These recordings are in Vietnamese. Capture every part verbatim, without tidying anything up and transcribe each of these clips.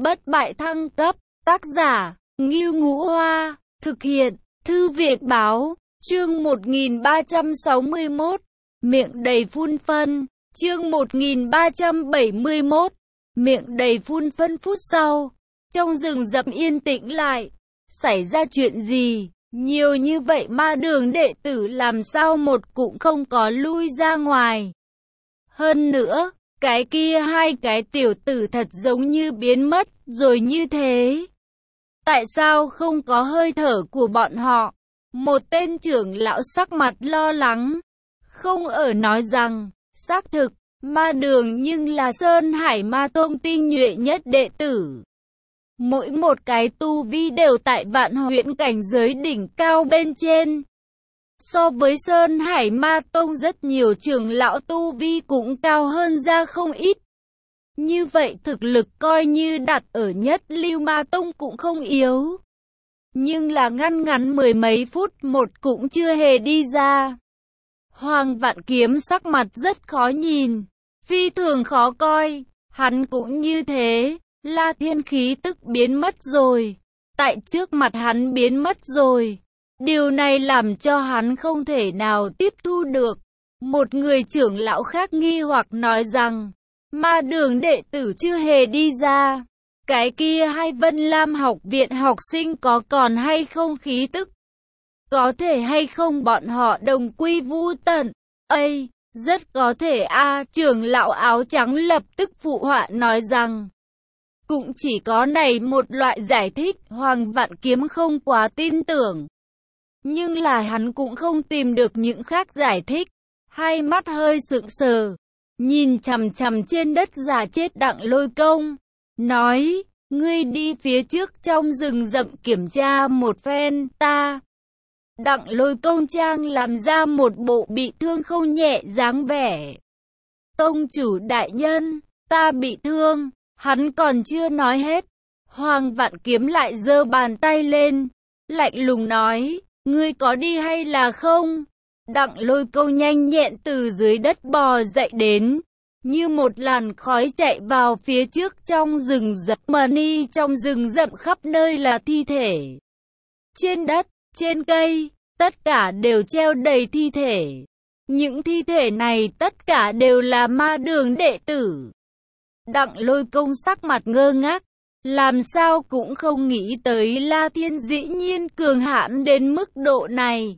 bất bại thăng cấp, tác giả, Ngưu Ngũ Hoa, thực hiện, Thư viện Báo, chương một nghìn ba trăm sáu mươi mốt, miệng đầy phun phân, chương một nghìn ba trăm bảy mươi mốt, miệng đầy phun phân. Phút sau, trong rừng rậm yên tĩnh lại, xảy ra chuyện gì? Nhiều như vậy ma đường đệ tử làm sao một cũng không có lui ra ngoài. Hơn nữa, cái kia hai cái tiểu tử thật giống như biến mất rồi như thế. Tại sao không có hơi thở của bọn họ? Một tên trưởng lão sắc mặt lo lắng, không ở nói rằng, xác thực, ma đường nhưng là Sơn Hải Ma Tông tinh nhuệ nhất đệ tử. Mỗi một cái tu vi đều tại vạn huyễn cảnh giới đỉnh cao bên trên. So với Sơn Hải Ma Tông rất nhiều trưởng lão tu vi cũng cao hơn ra không ít. Như vậy thực lực coi như đặt ở nhất lưu Ma Tông cũng không yếu. Nhưng là ngăn ngắn mười mấy phút một cũng chưa hề đi ra. Hoàng Vạn Kiếm sắc mặt rất khó nhìn, phi thường khó coi, hắn cũng như thế. La Thiên khí tức biến mất rồi, tại trước mặt hắn biến mất rồi. Điều này làm cho hắn không thể nào tiếp thu được. Một người trưởng lão khác nghi hoặc nói rằng, ma đường đệ tử chưa hề đi ra. Cái kia hai Vân Lam học viện học sinh có còn hay không khí tức? Có thể hay không bọn họ đồng quy vu tận? Ây, rất có thể a. Trưởng lão áo trắng lập tức phụ họa nói rằng, cũng chỉ có này một loại giải thích. Hoàng Vạn Kiếm không quá tin tưởng, nhưng là hắn cũng không tìm được những khác giải thích. Hai mắt hơi sững sờ, nhìn chằm chằm trên đất giả chết Đặng Lôi Công, nói, ngươi đi phía trước trong rừng rậm kiểm tra một phen, ta. Đặng Lôi Công trang làm ra một bộ bị thương không nhẹ dáng vẻ. Tông chủ đại nhân, ta bị thương. Hắn còn chưa nói hết, Hoàng Vạn Kiếm lại giơ bàn tay lên, lạnh lùng nói, ngươi có đi hay là không? Đặng Lôi Câu nhanh nhẹn từ dưới đất bò dậy đến, như một làn khói chạy vào phía trước trong rừng rậm. Mani trong rừng rậm khắp nơi là thi thể. Trên đất, trên cây, tất cả đều treo đầy thi thể. Những thi thể này tất cả đều là ma đường đệ tử. Đặng Lôi Công sắc mặt ngơ ngác, làm sao cũng không nghĩ tới La Thiên dĩ nhiên cường hãn đến mức độ này.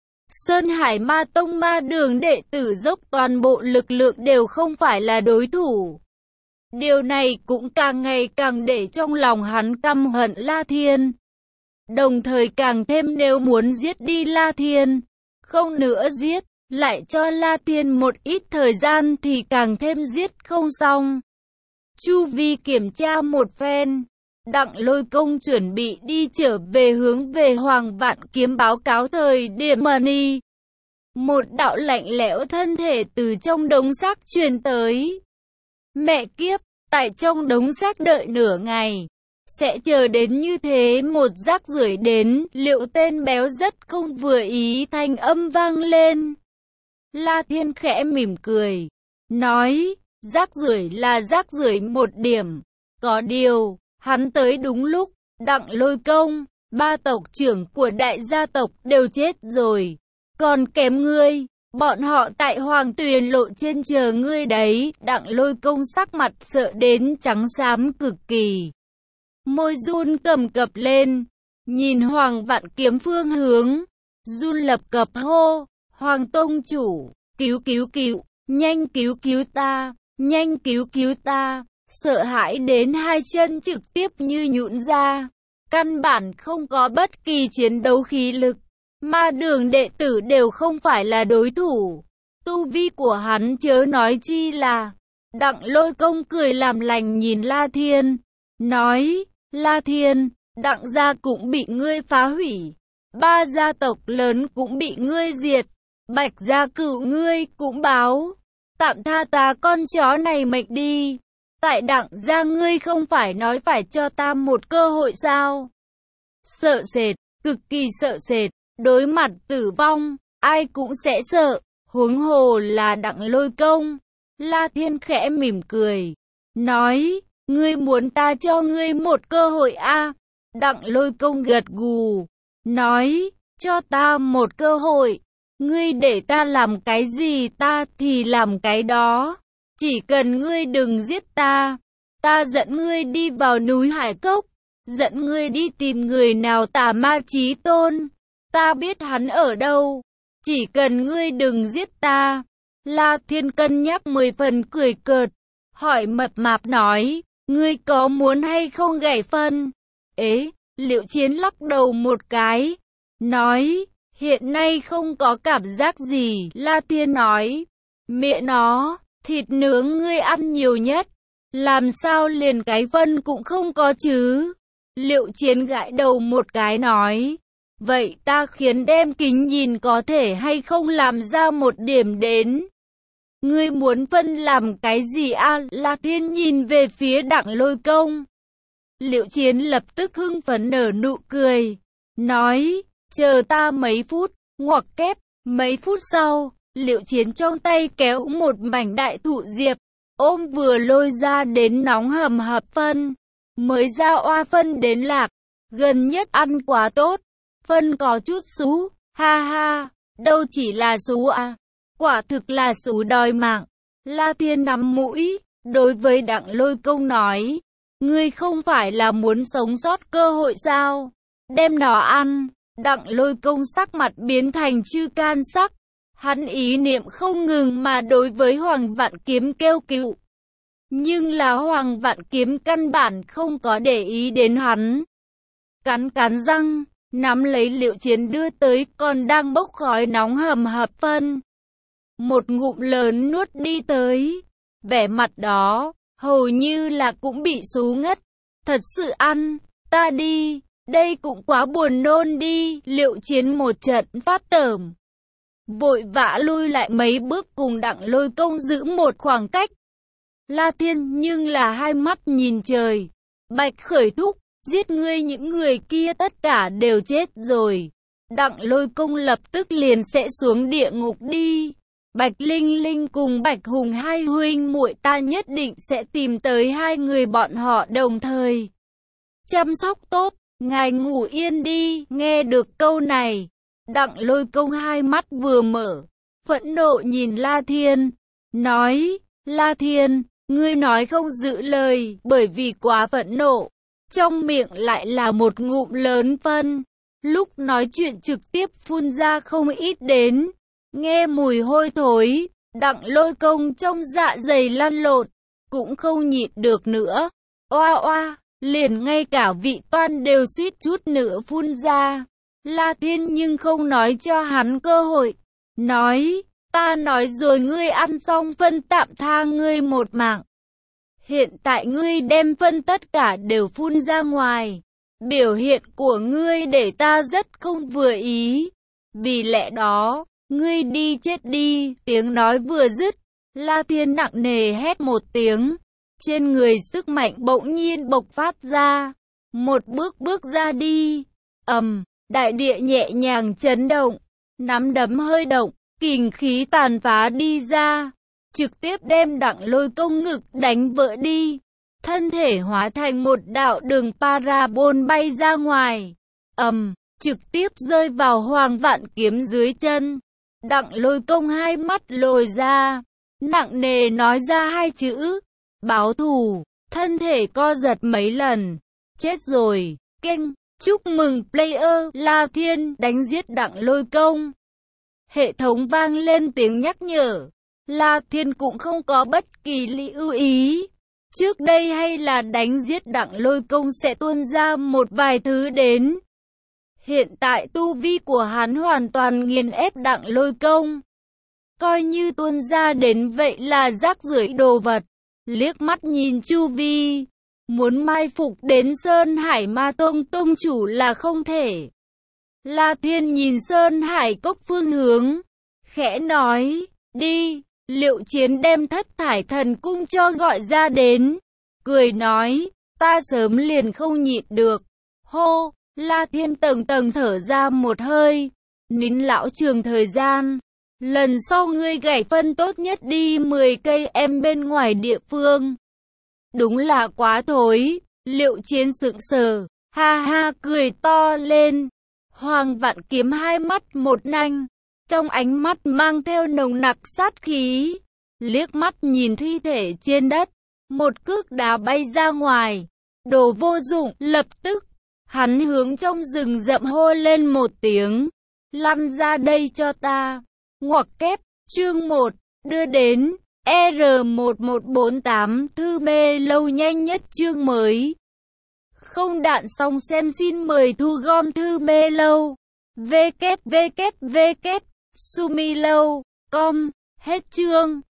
Sơn Hải Ma Tông ma đường đệ tử dốc toàn bộ lực lượng đều không phải là đối thủ. Điều này cũng càng ngày càng để trong lòng hắn căm hận La Thiên. Đồng thời càng thêm nếu muốn giết đi La Thiên, không nữa giết, lại cho La Thiên một ít thời gian thì càng thêm giết không xong. Chu vi kiểm tra một phen, Đặng Lôi Công chuẩn bị đi trở về hướng về Hoàng Vạn Kiếm báo cáo thời điểm. Mani, một đạo lạnh lẽo thân thể từ trong đống xác truyền tới. Mẹ kiếp, tại trong đống xác đợi nửa ngày, sẽ chờ đến như thế một rác rưởi đến. Liệu tên béo rất không vừa ý thanh âm vang lên. La Thiên khẽ mỉm cười, nói, rác rưởi là rác rưởi một điểm. Có điều, hắn tới đúng lúc. Đặng Lôi Công, ba tộc trưởng của đại gia tộc đều chết rồi, còn kém ngươi, bọn họ tại Hoàng Tuyền lộ trên chờ ngươi đấy. Đặng Lôi Công sắc mặt sợ đến trắng xám cực kỳ, môi run cầm cập lên, nhìn Hoàng Vạn Kiếm phương hướng, run lập cập hô, Hoàng Tông chủ, cứu cứu cứu, nhanh cứu cứu ta, nhanh cứu cứu ta. Sợ hãi đến hai chân trực tiếp như nhũn ra, căn bản không có bất kỳ chiến đấu khí lực. Ma đường đệ tử đều không phải là đối thủ, tu vi của hắn chớ nói chi là. Đặng Lôi Công cười làm lành nhìn La Thiên, nói, La Thiên, Đặng gia cũng bị ngươi phá hủy, ba gia tộc lớn cũng bị ngươi diệt, Bạch gia cửu ngươi cũng báo, tạm tha ta con chó này mệnh đi. Tại Đặng gia ngươi không phải nói phải cho ta một cơ hội sao? Sợ sệt, cực kỳ sợ sệt, đối mặt tử vong, ai cũng sẽ sợ, huống hồ là Đặng Lôi Công. La Thiên khẽ mỉm cười, nói, Ngươi muốn ta cho ngươi một cơ hội a? Đặng Lôi Công gật gù, nói, cho ta một cơ hội. Ngươi để ta làm cái gì ta thì làm cái đó. Chỉ cần ngươi đừng giết ta, ta dẫn ngươi đi vào núi Hải Cốc, dẫn ngươi đi tìm người nào tà ma chí tôn. Ta biết hắn ở đâu, chỉ cần ngươi đừng giết ta. La Thiên cân nhắc mười phần cười cợt, hỏi mập mạp nói, ngươi có muốn hay không gảy phân? Ế, Liệu Chiến lắc đầu một cái, nói, hiện nay không có cảm giác gì. La Thiên nói, mẹ nó, thịt nướng ngươi ăn nhiều nhất, làm sao liền cái phân cũng không có chứ? Liệu Chiến gãi đầu một cái nói, vậy ta khiến đem kính nhìn có thể hay không làm ra một điểm đến. Ngươi muốn phân làm cái gì a? La Thiên nhìn về phía Đặng Lôi Công. Liệu Chiến lập tức hưng phấn nở nụ cười, nói, chờ ta mấy phút, ngoặc kép. Mấy phút sau, Liệu Chiến trong tay kéo một mảnh đại thụ diệp, ôm vừa lôi ra đến nóng hầm hập phân. Mới ra oa phân đến lạc, gần nhất ăn quá tốt, phân có chút xú, ha ha, đâu chỉ là xú à, quả thực là xú đòi mạng. La Thiên nắm mũi, đối với Đặng Lôi Công nói, ngươi không phải là muốn sống sót cơ hội sao, đem nó ăn. Đặng Lôi Công sắc mặt biến thành chư can sắc, hắn ý niệm không ngừng mà đối với Hoàng Vạn Kiếm kêu cứu. Nhưng là Hoàng Vạn Kiếm căn bản không có để ý đến hắn. Cắn cắn răng, nắm lấy Liệu Chiến đưa tới còn đang bốc khói nóng hầm hập phân. Một ngụm lớn nuốt đi tới, vẻ mặt đó, hầu như là cũng bị xú ngất. Thật sự ăn, ta đi, đây cũng quá buồn nôn đi. Liệu Chiến một trận phát tởm, vội vã lui lại mấy bước cùng Đặng Lôi Công giữ một khoảng cách. La Thiên nhưng là hai mắt nhìn trời, Bạch Khởi thúc, giết ngươi những người kia tất cả đều chết rồi. Đặng Lôi Công lập tức liền sẽ xuống địa ngục đi. Bạch Linh Linh cùng Bạch Hùng hai huynh muội ta nhất định sẽ tìm tới hai người bọn họ đồng thời chăm sóc tốt, ngài ngủ yên đi. Nghe được câu này, Đặng Lôi Công hai mắt vừa mở, phẫn nộ nhìn La Thiên, nói, La Thiên, ngươi nói không giữ lời, bởi vì quá phẫn nộ, trong miệng lại là một ngụm lớn phân, lúc nói chuyện trực tiếp phun ra không ít đến, nghe mùi hôi thối. Đặng Lôi Công trong dạ dày lăn lộn, cũng không nhịn được nữa, oa oa, liền ngay cả vị toan đều suýt chút nữa phun ra. La Thiên nhưng không nói cho hắn cơ hội, nói, ta nói rồi ngươi ăn xong phân tạm tha ngươi một mạng. Hiện tại ngươi đem phân tất cả đều phun ra ngoài, biểu hiện của ngươi để ta rất không vừa ý, vì lẽ đó, ngươi đi chết đi. Tiếng nói vừa dứt, La Thiên nặng nề hét một tiếng, trên người sức mạnh bỗng nhiên bộc phát ra, một bước bước ra đi, ầm, đại địa nhẹ nhàng chấn động, nắm đấm hơi động, kình khí tàn phá đi ra, trực tiếp đem Đặng Lôi Công ngực đánh vỡ đi, thân thể hóa thành một đạo đường parabol bay ra ngoài, ầm, trực tiếp rơi vào Hoàng Vạn Kiếm dưới chân. Đặng Lôi Công hai mắt lồi ra, nặng nề nói ra hai chữ, báo thù, thân thể co giật mấy lần, chết rồi, keng, chúc mừng player, La Thiên đánh giết Đặng Lôi Công. Hệ thống vang lên tiếng nhắc nhở, La Thiên cũng không có bất kỳ lưu ý, trước đây hay là đánh giết Đặng Lôi Công sẽ tuôn ra một vài thứ đến. Hiện tại tu vi của hắn hoàn toàn nghiền ép Đặng Lôi Công, coi như tuôn ra đến vậy là rác rưởi đồ vật. Liếc mắt nhìn chu vi, muốn mai phục đến Sơn Hải Ma Tông tông chủ là không thể. La Thiên nhìn Sơn Hải Cốc phương hướng, khẽ nói, đi. Liệu Chiến đem Thất Thải Thần Cung cho gọi ra đến, cười nói, ta sớm liền không nhịn được. Hô, La Thiên tầng tầng thở ra một hơi, nín lão trường thời gian. Lần sau ngươi gảy phân tốt nhất đi mười cây em bên ngoài địa phương. Đúng là quá thối. Liệu Chiến sững sờ, ha ha cười to lên. Hoàng Vạn Kiếm hai mắt một nanh, trong ánh mắt mang theo nồng nặc sát khí. Liếc mắt nhìn thi thể trên đất, một cước đá bay ra ngoài. Đồ vô dụng, lập tức, hắn hướng trong rừng rậm hô lên một tiếng. Lăn ra đây cho ta. Ngoặc kép, chương một, đưa đến, R một một bốn tám thư mê lâu nhanh nhất chương mới. Không đạn xong xem xin mời thu gom thư mê lâu. W W W Sumilou chấm com. Hết chương.